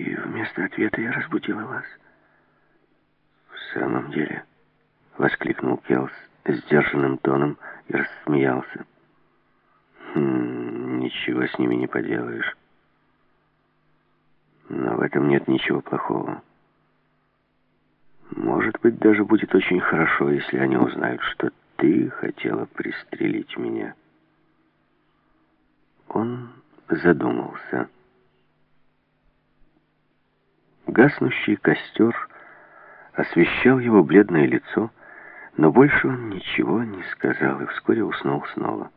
И вместо ответа я разбудила вас. В самом деле, воскликнул Келс сдержанным тоном и рассмеялся. Ничего с ними не поделаешь. Но в этом нет ничего плохого. Может быть, даже будет очень хорошо, если они узнают, что ты хотела пристрелить меня. Он задумался. Гаснущий костер освещал его бледное лицо, но больше он ничего не сказал и вскоре уснул снова.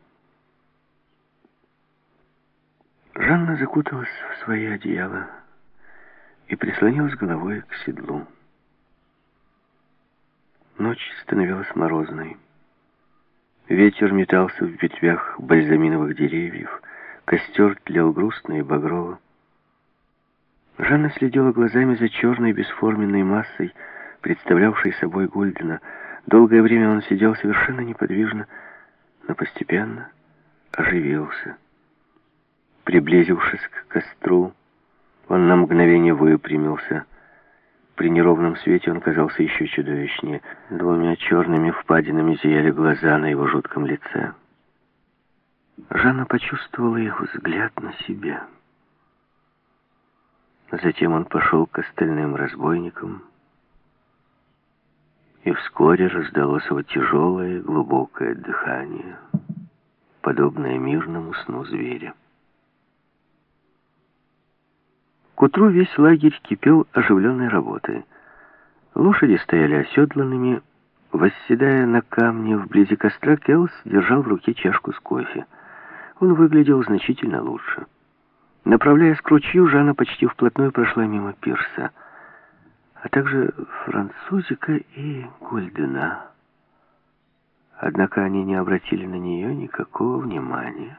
Жанна закуталась в свои одеяла и прислонилась головой к седлу. Ночь становилась морозной. Ветер метался в ветвях бальзаминовых деревьев, костер тлел грустно и багрово. Жанна следила глазами за черной бесформенной массой, представлявшей собой Гульдена. Долгое время он сидел совершенно неподвижно, но постепенно оживился. Приблизившись к костру, он на мгновение выпрямился. При неровном свете он казался еще чудовищнее. Двумя черными впадинами зияли глаза на его жутком лице. Жанна почувствовала их взгляд на себя. Затем он пошел к остальным разбойникам, и вскоре раздалось его тяжелое глубокое дыхание, подобное мирному сну зверя. К утру весь лагерь кипел оживленной работой. Лошади стояли оседланными. Восседая на камне вблизи костра, Келс держал в руке чашку с кофе. Он выглядел значительно лучше. Направляясь к ручью, Жанна почти вплотную прошла мимо пирса, а также французика и Гульдена. Однако они не обратили на нее никакого внимания.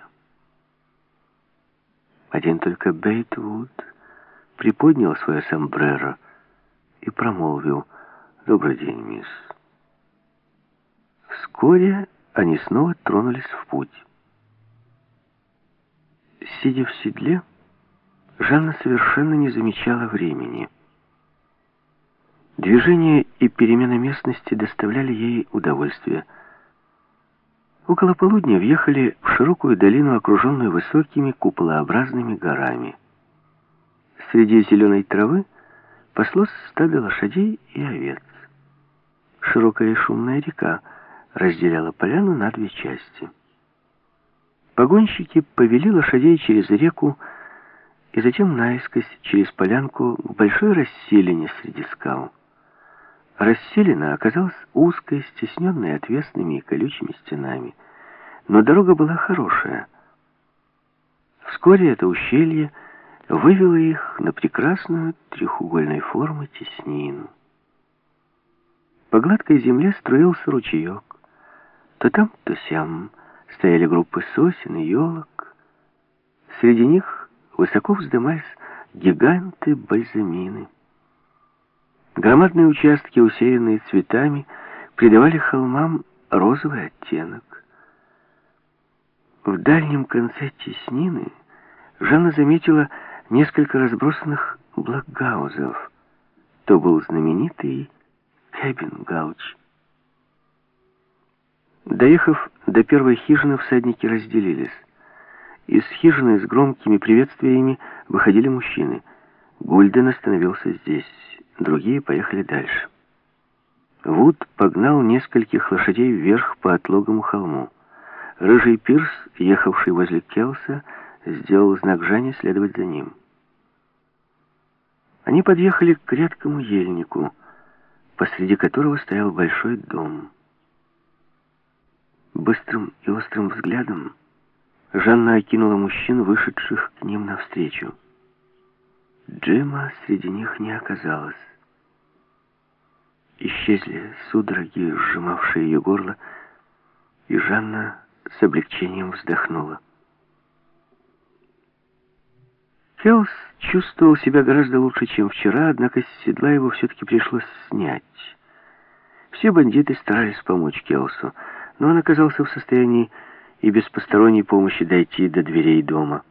Один только Бейтвуд приподнял свое сомбреро и промолвил: «Добрый день, мисс». Вскоре они снова тронулись в путь. Сидя в седле, Жанна совершенно не замечала времени. Движение и перемена местности доставляли ей удовольствие. Около полудня въехали в широкую долину, окруженную высокими куполообразными горами. Среди зеленой травы паслось стадо лошадей и овец. Широкая и шумная река разделяла поляну на две части. Погонщики повели лошадей через реку и затем наискось через полянку к большой расселине среди скал. Расселина оказалась узкой, стесненной отвесными и колючими стенами, но дорога была хорошая. Вскоре это ущелье вывело их на прекрасную треугольной формы теснину. По гладкой земле струился ручеек. То там, то сям стояли группы сосен и елок. Среди них высоко вздымались гиганты-бальзамины. Громадные участки, усеянные цветами, придавали холмам розовый оттенок. В дальнем конце теснины Жанна заметила несколько разбросанных блокгаузов. То был знаменитый Кэбин-Гауч. Доехав до первой хижины, всадники разделились. Из хижины с громкими приветствиями выходили мужчины. Гульден остановился здесь, другие поехали дальше. Вуд погнал нескольких лошадей вверх по отлогому холму. Рыжий пирс, ехавший возле Келса, сделал знак Жанне следовать за ним. Они подъехали к редкому ельнику, посреди которого стоял большой дом. Быстрым и острым взглядом Жанна окинула мужчин, вышедших к ним навстречу. Джима среди них не оказалось. Исчезли судороги, сжимавшие ее горло, и Жанна с облегчением вздохнула. Келс чувствовал себя гораздо лучше, чем вчера, однако с седла его все-таки пришлось снять. Все бандиты старались помочь Келсу, но он оказался в состоянии и без посторонней помощи дойти до дверей дома.